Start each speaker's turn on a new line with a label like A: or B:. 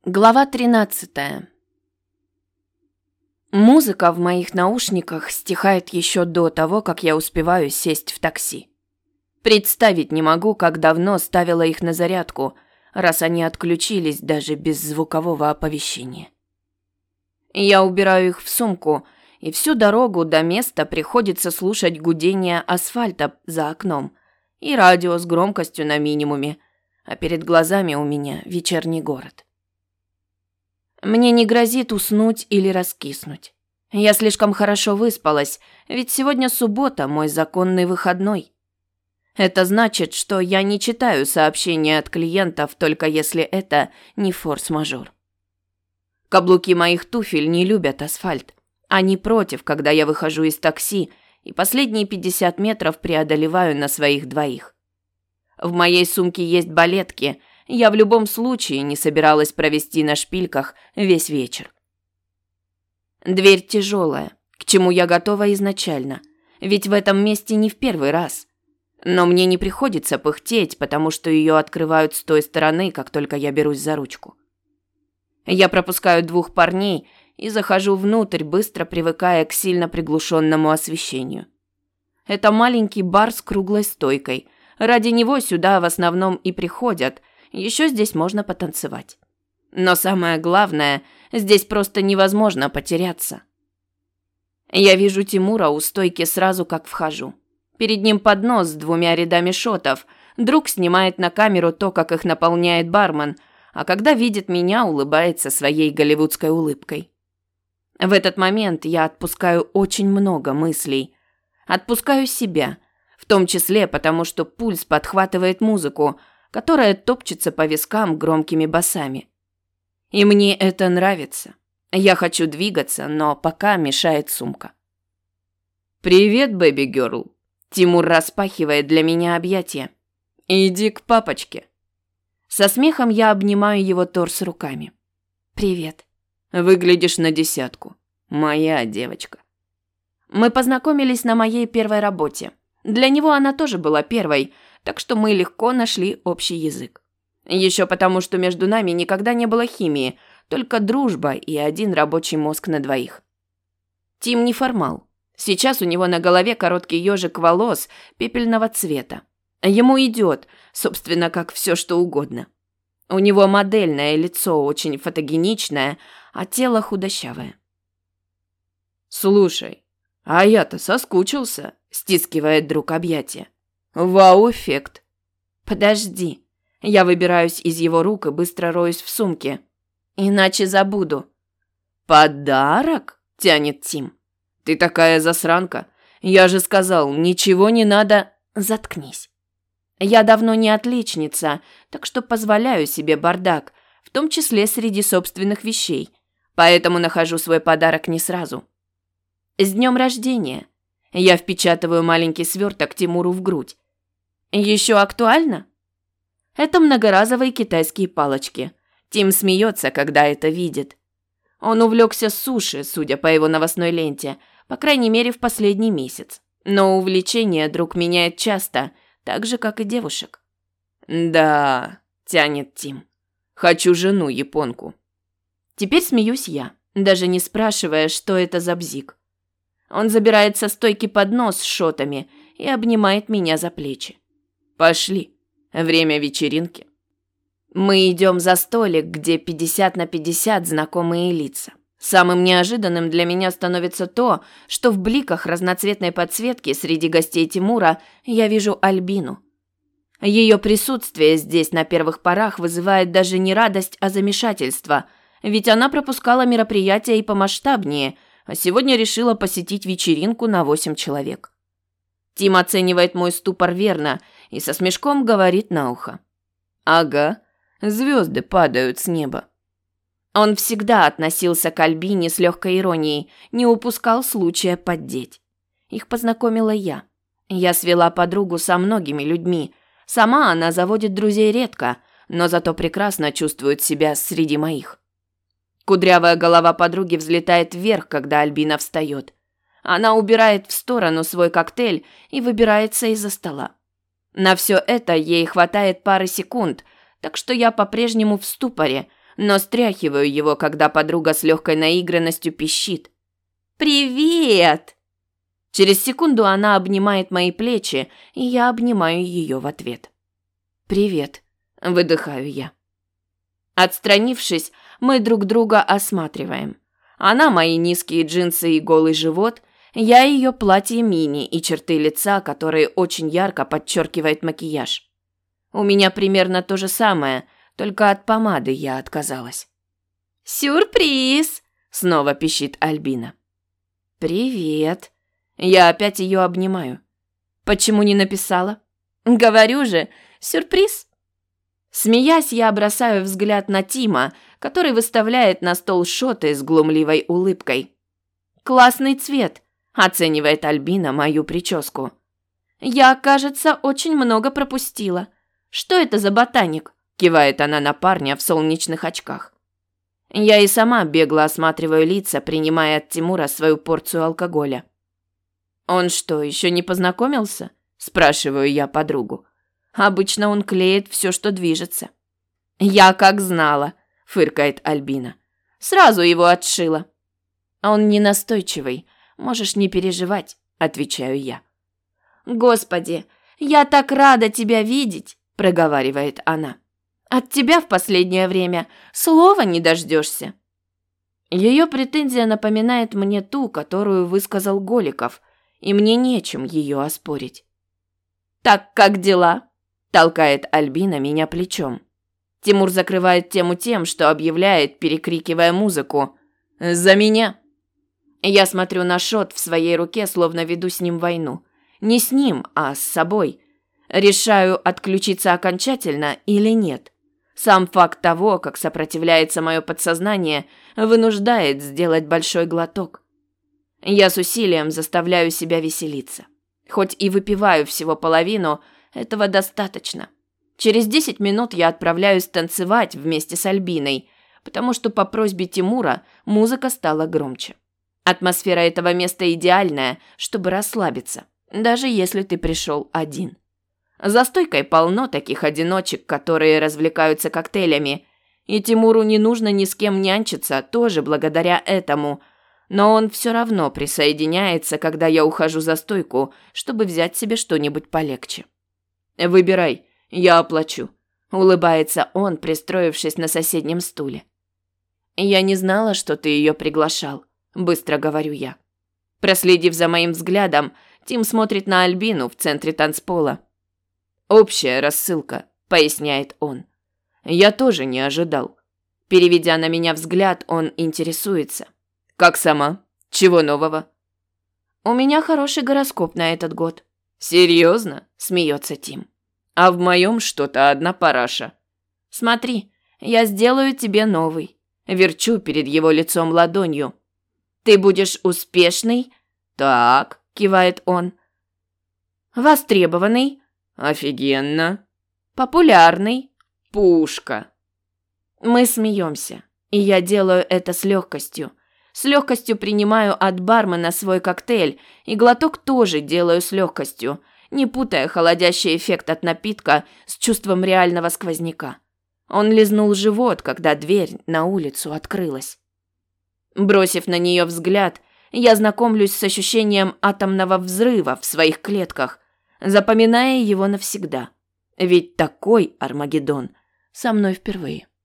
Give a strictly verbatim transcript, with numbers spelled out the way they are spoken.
A: Глава тринадцатая. Музыка в моих наушниках стихает еще до того, как я успеваю сесть в такси. Представить не могу, как давно ставила их на зарядку, раз они отключились даже без звукового оповещения. Я убираю их в сумку, и всю дорогу до места приходится слушать гудение асфальта за окном и радио с громкостью на минимуме, а перед глазами у меня вечерний город. Мне не грозит уснуть или раскиснуть. Я слишком хорошо выспалась, ведь сегодня суббота, мой законный выходной. Это значит, что я не читаю сообщения от клиентов, только если это не форс-мажор. Каблуки моих туфель не любят асфальт. Они против, когда я выхожу из такси и последние пятьдесят метров преодолеваю на своих двоих. В моей сумке есть балетки. Я в любом случае не собиралась провести на шпильках весь вечер. Дверь тяжелая, к чему я готова изначально, ведь в этом месте не в первый раз. Но мне не приходится пыхтеть, потому что ее открывают с той стороны, как только я берусь за ручку. Я пропускаю двух парней и захожу внутрь, быстро привыкая к сильно приглушенному освещению. Это маленький бар с круглой стойкой. Ради него сюда в основном и приходят. Еще здесь можно потанцевать. Но самое главное, здесь просто невозможно потеряться. Я вижу Тимура у стойки сразу, как вхожу. Перед ним поднос с двумя рядами шотов. Друг снимает на камеру то, как их наполняет бармен, а когда видит меня, улыбается своей голливудской улыбкой. В этот момент я отпускаю очень много мыслей. Отпускаю себя, в том числе потому, что пульс подхватывает музыку, которая топчется по вискам громкими басами. И мне это нравится. Я хочу двигаться, но пока мешает сумка. «Привет, бэби-герл!» Тимур распахивает для меня объятия. «Иди к папочке!» Со смехом я обнимаю его торс руками. «Привет!» «Выглядишь на десятку. Моя девочка!» Мы познакомились на моей первой работе. Для него она тоже была первой, так что мы легко нашли общий язык. Еще потому, что между нами никогда не было химии, только дружба и один рабочий мозг на двоих. Тим неформал. Сейчас у него на голове короткий ежик волос пепельного цвета. Ему идет, собственно, как все что угодно. У него модельное лицо, очень фотогеничное, а тело худощавое. «Слушай, а я-то соскучился», – стискивает друг объятия. «Вау-эффект!» «Подожди!» Я выбираюсь из его рук и быстро роюсь в сумке. «Иначе забуду!» «Подарок?» – тянет Тим. «Ты такая засранка! Я же сказал, ничего не надо...» «Заткнись!» Я давно не отличница, так что позволяю себе бардак, в том числе среди собственных вещей, поэтому нахожу свой подарок не сразу. «С днем рождения!» Я впечатываю маленький сверток Тимуру в грудь. Еще актуально? Это многоразовые китайские палочки. Тим смеется, когда это видит. Он увлекся суши, судя по его новостной ленте, по крайней мере в последний месяц. Но увлечение друг меняет часто, так же, как и девушек. «Да», – тянет Тим, – «хочу жену японку». Теперь смеюсь я, даже не спрашивая, что это за бзик. Он забирает со стойки поднос с шотами и обнимает меня за плечи. «Пошли. Время вечеринки». Мы идем за столик, где пятьдесят на пятьдесят знакомые лица. Самым неожиданным для меня становится то, что в бликах разноцветной подсветки среди гостей Тимура я вижу Альбину. Ее присутствие здесь на первых порах вызывает даже не радость, а замешательство, ведь она пропускала мероприятия и помасштабнее, а сегодня решила посетить вечеринку на восемь человек. Тим оценивает мой ступор верно и со смешком говорит на ухо. «Ага, звезды падают с неба». Он всегда относился к Альбине с легкой иронией, не упускал случая поддеть. Их познакомила я. Я свела подругу со многими людьми. Сама она заводит друзей редко, но зато прекрасно чувствует себя среди моих. Кудрявая голова подруги взлетает вверх, когда Альбина встает. Она убирает в сторону свой коктейль и выбирается из-за стола. На все это ей хватает пары секунд, так что я по-прежнему в ступоре, но стряхиваю его, когда подруга с легкой наигранностью пищит. «Привет!» Через секунду она обнимает мои плечи, и я обнимаю ее в ответ. «Привет», – выдыхаю я. Отстранившись, мы друг друга осматриваем. Она мои низкие джинсы и голый живот, я ее платье мини и черты лица, которые очень ярко подчеркивает макияж. У меня примерно то же самое, только от помады я отказалась. «Сюрприз!» – снова пищит Альбина. «Привет!» Я опять ее обнимаю. «Почему не написала?» «Говорю же, сюрприз!» Смеясь, я бросаю взгляд на Тима, который выставляет на стол шоты с глумливой улыбкой. «Классный цвет!» – оценивает Альбина мою прическу. «Я, кажется, очень много пропустила. Что это за ботаник?» – кивает она на парня в солнечных очках. Я и сама бегло осматриваю лица, принимая от Тимура свою порцию алкоголя. «Он что, еще не познакомился?» – спрашиваю я подругу. Обычно он клеит все, что движется. «Я как знала», – фыркает Альбина. «Сразу его отшила». «Он не настойчивый, можешь не переживать», – отвечаю я. «Господи, я так рада тебя видеть», – проговаривает она. «От тебя в последнее время слова не дождешься». Ее претензия напоминает мне ту, которую высказал Голиков, и мне нечем ее оспорить. «Так как дела?» – толкает Альбина меня плечом. Тимур закрывает тему тем, что объявляет, перекрикивая музыку. «За меня!» Я смотрю на шот в своей руке, словно веду с ним войну. Не с ним, а с собой. Решаю, отключиться окончательно или нет. Сам факт того, как сопротивляется мое подсознание, вынуждает сделать большой глоток. Я с усилием заставляю себя веселиться. Хоть и выпиваю всего половину, этого достаточно. Через десять минут я отправляюсь танцевать вместе с Альбиной, потому что по просьбе Тимура музыка стала громче. Атмосфера этого места идеальная, чтобы расслабиться, даже если ты пришел один. За стойкой полно таких одиночек, которые развлекаются коктейлями, и Тимуру не нужно ни с кем нянчиться, тоже благодаря этому, но он все равно присоединяется, когда я ухожу за стойку, чтобы взять себе что-нибудь полегче. «Выбирай, я оплачу», – улыбается он, пристроившись на соседнем стуле. «Я не знала, что ты ее приглашал», – быстро говорю я. Проследив за моим взглядом, Тим смотрит на Альбину в центре танцпола. «Общая рассылка», – поясняет он. «Я тоже не ожидал». Переведя на меня взгляд, он интересуется. «Как сама? Чего нового?» «У меня хороший гороскоп на этот год». «Серьезно?» – смеется Тим. «А в моем что-то одна параша». «Смотри, я сделаю тебе новый». Верчу перед его лицом ладонью. «Ты будешь успешный?» «Так», – кивает он. «Востребованный?» «Офигенно». «Популярный?» «Пушка». Мы смеемся, и я делаю это с легкостью. С легкостью принимаю от бармена свой коктейль, и глоток тоже делаю с легкостью, не путая холодящий эффект от напитка с чувством реального сквозняка. Он лизнул живот, когда дверь на улицу открылась. Бросив на нее взгляд, я знакомлюсь с ощущением атомного взрыва в своих клетках, запоминая его навсегда. Ведь такой Армагеддон со мной впервые.